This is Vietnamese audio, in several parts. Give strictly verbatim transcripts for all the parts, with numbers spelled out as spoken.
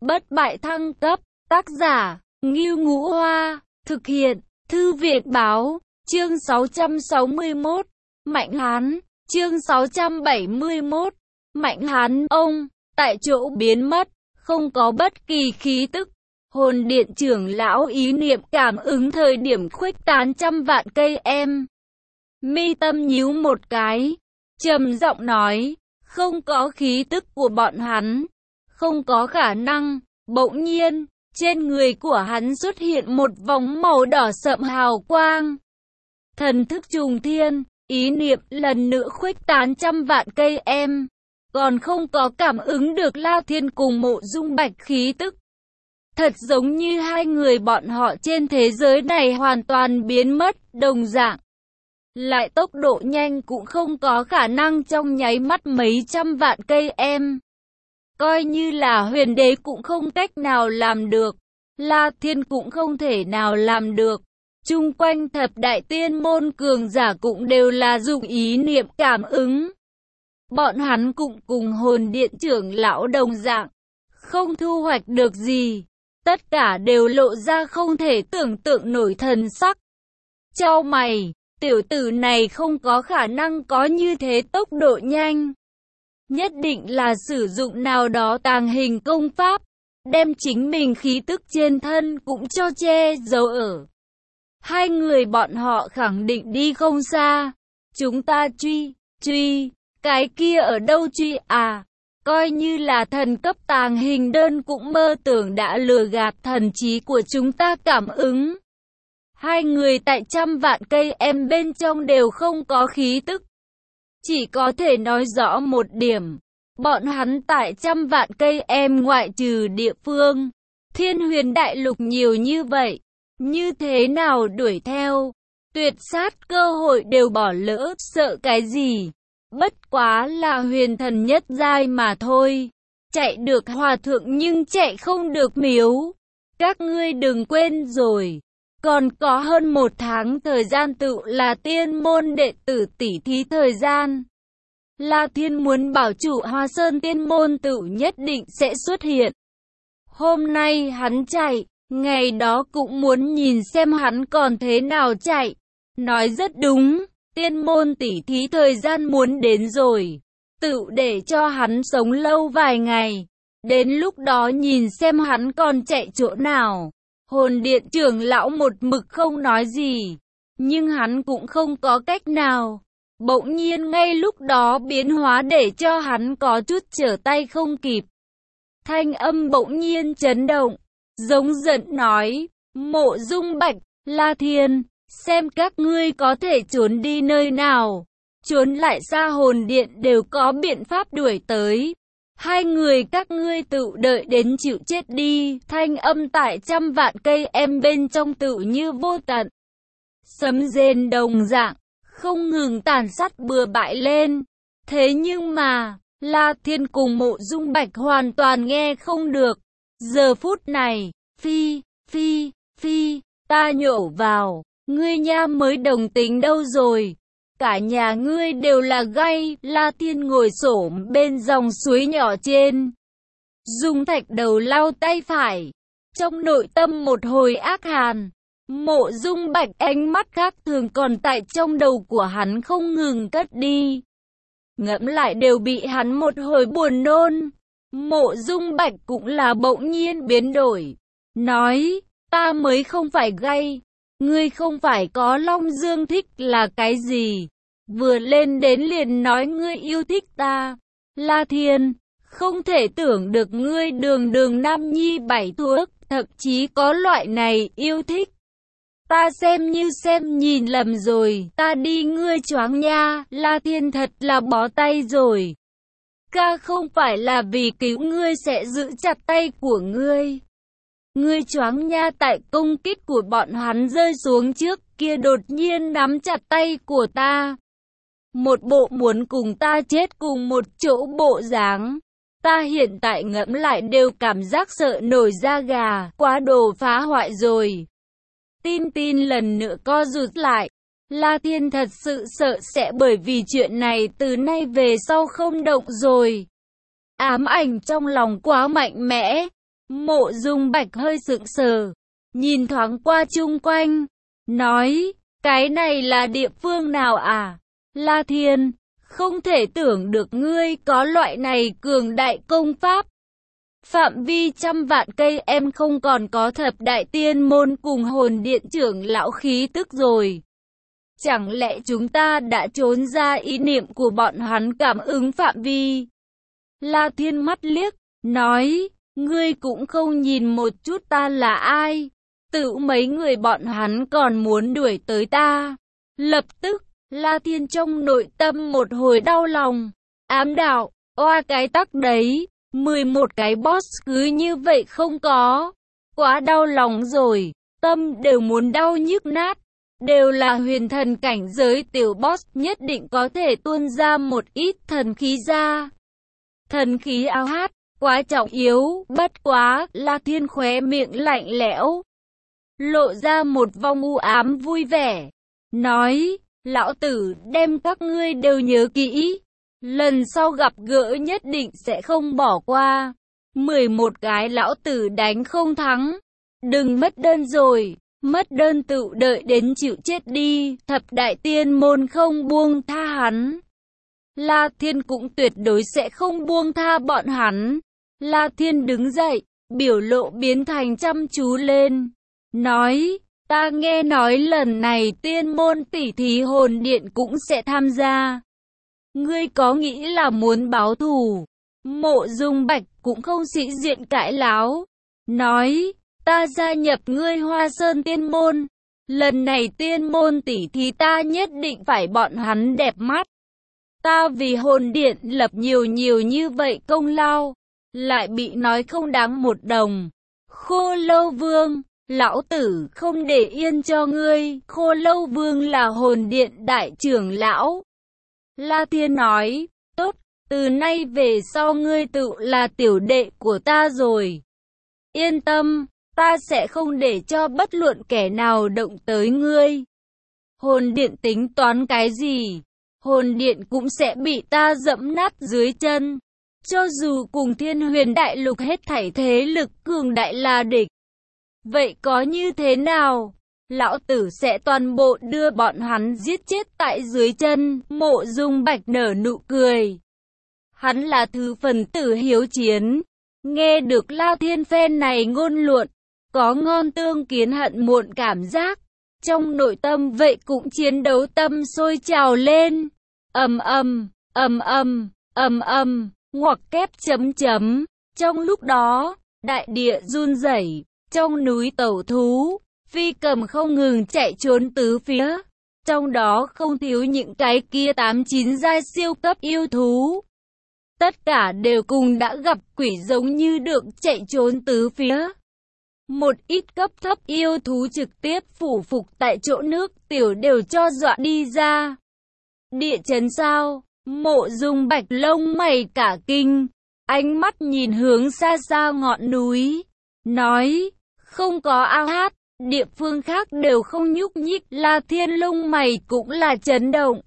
Bất bại thăng cấp, tác giả, Ngưu Ngũ Hoa, thực hiện, Thư viện báo, chương sáu trăm sáu mươi mốt, Mạnh Hán, chương sáu trăm bảy mươi mốt, Mạnh Hán, ông, tại chỗ biến mất, không có bất kỳ khí tức. Hồn điện trưởng lão ý niệm cảm ứng thời điểm khuếch tán trăm vạn cây em. Mi tâm nhíu một cái, trầm giọng nói, không có khí tức của bọn hắn, không có khả năng. Bỗng nhiên, trên người của hắn xuất hiện một vòng màu đỏ sậm hào quang. Thần thức trùng thiên, ý niệm lần nữa khuếch tán trăm vạn cây em, còn không có cảm ứng được La Thiên cùng Mộ Dung Bạch khí tức. Thật giống như hai người bọn họ trên thế giới này hoàn toàn biến mất, đồng dạng. Lại tốc độ nhanh cũng không có khả năng trong nháy mắt mấy trăm vạn cây em. Coi như là huyền đế cũng không cách nào làm được. La Thiên cũng không thể nào làm được. Chung quanh thập đại tiên môn cường giả cũng đều là dùng ý niệm cảm ứng. Bọn hắn cũng cùng hồn điện trưởng lão đồng dạng, không thu hoạch được gì. Tất cả đều lộ ra không thể tưởng tượng nổi thần sắc. Chau mày, tiểu tử này không có khả năng có như thế tốc độ nhanh. Nhất định là sử dụng nào đó tàng hình công pháp, đem chính mình khí tức trên thân cũng cho che giấu ở. Hai người bọn họ khẳng định đi không xa. Chúng ta truy, truy, cái kia ở đâu truy à? Coi như là thần cấp tàng hình đơn cũng mơ tưởng đã lừa gạt thần trí của chúng ta cảm ứng. Hai người tại trăm vạn cây em bên trong đều không có khí tức. Chỉ có thể nói rõ một điểm, bọn hắn tại trăm vạn cây em ngoại trừ địa phương Thiên Huyền Đại Lục nhiều như vậy, như thế nào đuổi theo? Tuyệt sát cơ hội đều bỏ lỡ, sợ cái gì? Bất quá là huyền thần nhất giai mà thôi. Chạy được hòa thượng nhưng chạy không được miếu. Các ngươi đừng quên rồi, còn có hơn một tháng thời gian tự là tiên môn đệ tử tỉ thí thời gian. La Thiên muốn bảo chủ Hoa Sơn tiên môn tự nhất định sẽ xuất hiện. Hôm nay hắn chạy, ngày đó cũng muốn nhìn xem hắn còn thế nào chạy. Nói rất đúng, tiên môn tỉ thí thời gian muốn đến rồi. Tự để cho hắn sống lâu vài ngày. Đến lúc đó nhìn xem hắn còn chạy chỗ nào. Hồn điện trưởng lão một mực không nói gì, nhưng hắn cũng không có cách nào. Bỗng nhiên ngay lúc đó biến hóa để cho hắn có chút trở tay không kịp. Thanh âm bỗng nhiên chấn động, giống giận nói, Mộ Dung Bạch, La Thiên, xem các ngươi có thể trốn đi nơi nào. Trốn lại xa hồn điện đều có biện pháp đuổi tới. Hai người các ngươi tự đợi đến chịu chết đi. Thanh âm tại trăm vạn cây em bên trong tự như vô tận. Sấm rền đồng dạng, không ngừng tàn sát bừa bãi lên. Thế nhưng mà, La Thiên cùng Mộ Dung Bạch hoàn toàn nghe không được. Giờ phút này, phi, phi, phi, ta nhổ vào, ngươi nha mới đồng tính đâu rồi. Cả nhà ngươi đều là gay. La Thiên ngồi xổm bên dòng suối nhỏ trên, dùng thạch đầu lau tay phải, trong nội tâm một hồi ác hàn. Mộ Dung Bạch ánh mắt khác thường còn tại trong đầu của hắn không ngừng cất đi. Ngẫm lại đều bị hắn một hồi buồn nôn. Mộ Dung Bạch cũng là bỗng nhiên biến đổi, nói, ta mới không phải gay. Ngươi không phải có Long Dương thích là cái gì? Vừa lên đến liền nói ngươi yêu thích ta. La Thiên, không thể tưởng được ngươi đường đường nam nhi bảy thuốc, thậm chí có loại này yêu thích. Ta xem như xem nhìn lầm rồi, ta đi ngươi choáng nha. La Thiên thật là bó tay rồi. Ca không phải là vì cứu ngươi sẽ giữ chặt tay của ngươi. Ngươi choáng nha. Tại công kích của bọn hắn rơi xuống trước kia đột nhiên nắm chặt tay của ta. Một bộ muốn cùng ta chết cùng một chỗ bộ dáng. Ta hiện tại ngẫm lại đều cảm giác sợ nổi da gà, quá đồ phá hoại rồi. Tin tin lần nữa co rụt lại. La Thiên thật sự sợ sẽ bởi vì chuyện này từ nay về sau không động rồi. Ám ảnh trong lòng quá mạnh mẽ. Mộ Dung Bạch hơi sững sờ, nhìn thoáng qua chung quanh, nói, cái này là địa phương nào à? La Thiên, không thể tưởng được ngươi có loại này cường đại công pháp. Phạm vi trăm vạn cây em không còn có thập đại tiên môn cùng hồn điện trưởng lão khí tức rồi. Chẳng lẽ chúng ta đã trốn ra ý niệm của bọn hắn cảm ứng phạm vi? La Thiên mắt liếc, nói, ngươi cũng không nhìn một chút ta là ai. Tự mấy người bọn hắn còn muốn đuổi tới ta. Lập tức, La Thiên trong nội tâm một hồi đau lòng. Ám đạo, oa cái tắc đấy, mười một cái boss cứ như vậy không có. Quá đau lòng rồi, tâm đều muốn đau nhức nát. Đều là huyền thần cảnh giới tiểu boss nhất định có thể tuôn ra một ít thần khí ra. Thần khí áo hát, quá trọng yếu, bất quá, La Thiên khóe miệng lạnh lẽo. Lộ ra một vòng u ám vui vẻ. Nói, lão tử đem các ngươi đều nhớ kỹ. Lần sau gặp gỡ nhất định sẽ không bỏ qua. mười một cái lão tử đánh không thắng. Đừng mất đơn rồi. Mất đơn tự đợi đến chịu chết đi, thập đại tiên môn không buông tha hắn. La Thiên cũng tuyệt đối sẽ không buông tha bọn hắn. La Thiên đứng dậy, biểu lộ biến thành chăm chú lên. Nói, ta nghe nói lần này tiên môn tỷ thí hồn điện cũng sẽ tham gia. Ngươi có nghĩ là muốn báo thù? Mộ Dung Bạch cũng không sĩ diện cãi láo. Nói, ta gia nhập ngươi Hoa Sơn tiên môn. Lần này tiên môn tỷ thí ta nhất định phải bọn hắn đẹp mắt. Ta vì hồn điện lập nhiều nhiều như vậy công lao, lại bị nói không đáng một đồng. Khô Lâu Vương, lão tử không để yên cho ngươi. Khô Lâu Vương là hồn điện đại trưởng lão. La Thiên nói, tốt, từ nay về sau ngươi tự là tiểu đệ của ta rồi. Yên tâm, ta sẽ không để cho bất luận kẻ nào động tới ngươi. Hồn điện tính toán cái gì? Hồn điện cũng sẽ bị ta dẫm nát dưới chân. Cho dù cùng Thiên Huyền Đại Lục hết thảy thế lực cường đại là địch. Vậy có như thế nào? Lão tử sẽ toàn bộ đưa bọn hắn giết chết tại dưới chân. Mộ Dung Bạch nở nụ cười. Hắn là thứ phần tử hiếu chiến. Nghe được La Thiên phen này ngôn luận, có ngon tương kiến hận muộn cảm giác. Trong nội tâm vậy cũng chiến đấu tâm sôi trào lên. Ầm ầm, ầm ầm, ầm ầm, ngoặc kép chấm chấm. Trong lúc đó, đại địa run rẩy, trong núi tẩu thú, phi cầm không ngừng chạy trốn tứ phía. Trong đó không thiếu những cái kia tám chín giai siêu cấp yêu thú. Tất cả đều cùng đã gặp quỷ giống như được chạy trốn tứ phía. Một ít cấp thấp yêu thú trực tiếp phủ phục tại chỗ, nước tiểu đều cho dọa đi ra. Địa chấn sao? Mộ Dung Bạch lông mày cả kinh, ánh mắt nhìn hướng xa xa ngọn núi, nói, không có ao hát, địa phương khác đều không nhúc nhích. La Thiên lông mày cũng là chấn động.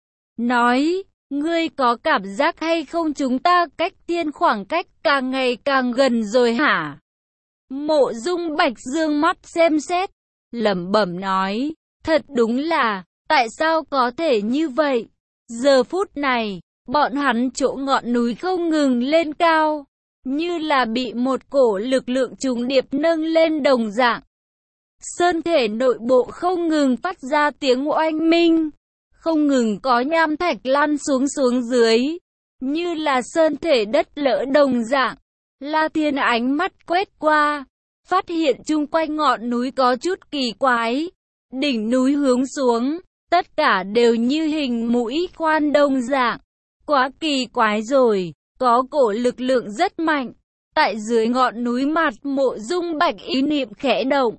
Nói, ngươi có cảm giác hay không chúng ta cách thiên khoảng cách càng ngày càng gần rồi hả? Mộ Dung Bạch dương mắt xem xét, lẩm bẩm nói, thật đúng là, tại sao có thể như vậy? Giờ phút này, bọn hắn chỗ ngọn núi không ngừng lên cao, như là bị một cổ lực lượng trùng điệp nâng lên đồng dạng. Sơn thể nội bộ không ngừng phát ra tiếng oanh minh, không ngừng có nham thạch lăn xuống xuống dưới, như là sơn thể đất lỡ đồng dạng. La Thiên ánh mắt quét qua, phát hiện chung quanh ngọn núi có chút kỳ quái. Đỉnh núi hướng xuống, tất cả đều như hình mũi khoan đồng dạng. Quá kỳ quái rồi, có cổ lực lượng rất mạnh. Tại dưới ngọn núi mặt, Mộ Dung Bạch ý niệm khẽ động.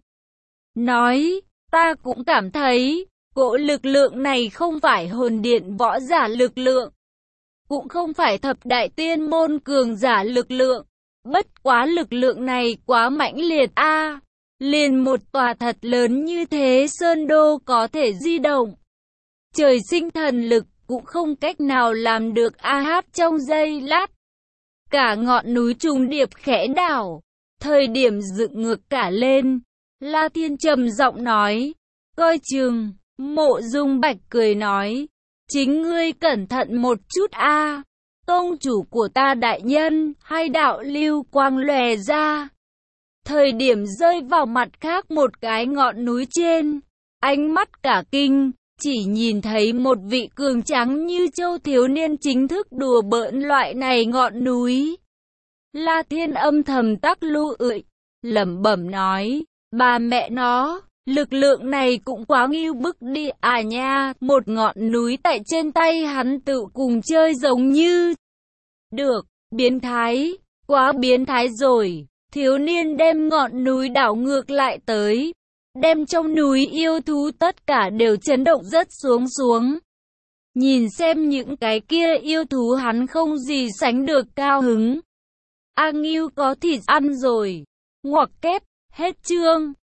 Nói, ta cũng cảm thấy, cổ lực lượng này không phải hồn điện võ giả lực lượng. Cũng không phải thập đại tiên môn cường giả lực lượng. Bất quá lực lượng này quá mãnh liệt a, à, liền một tòa thật lớn như thế sơn đô có thể di động. Trời sinh thần lực cũng không cách nào làm được a hát trong giây lát. Cả ngọn núi trùng điệp khẽ đảo, Thời điểm dựng ngược cả lên, La Thiên trầm giọng nói, coi chừng. Mộ Dung Bạch cười nói, chính ngươi cẩn thận một chút a. Tông chủ của ta đại nhân, hai đạo lưu quang lòe ra. Thời điểm rơi vào mặt khác một cái ngọn núi trên, ánh mắt cả kinh, chỉ nhìn thấy một vị cường tráng như châu thiếu niên chính thức đùa bỡn loại này ngọn núi. La Thiên âm thầm tắc lưu ưỡi, lẩm bẩm nói, bà mẹ nó, lực lượng này cũng quá ngưu bức đi à nha, một ngọn núi tại trên tay hắn tự cùng chơi giống như. Được, biến thái, quá biến thái rồi. Thiếu niên đem ngọn núi đảo ngược lại tới, đem trong núi yêu thú tất cả đều chấn động rất xuống xuống. Nhìn xem những cái kia yêu thú hắn không gì sánh được cao hứng. A Ngưu có thịt ăn rồi. Ngoặc kép, hết chương.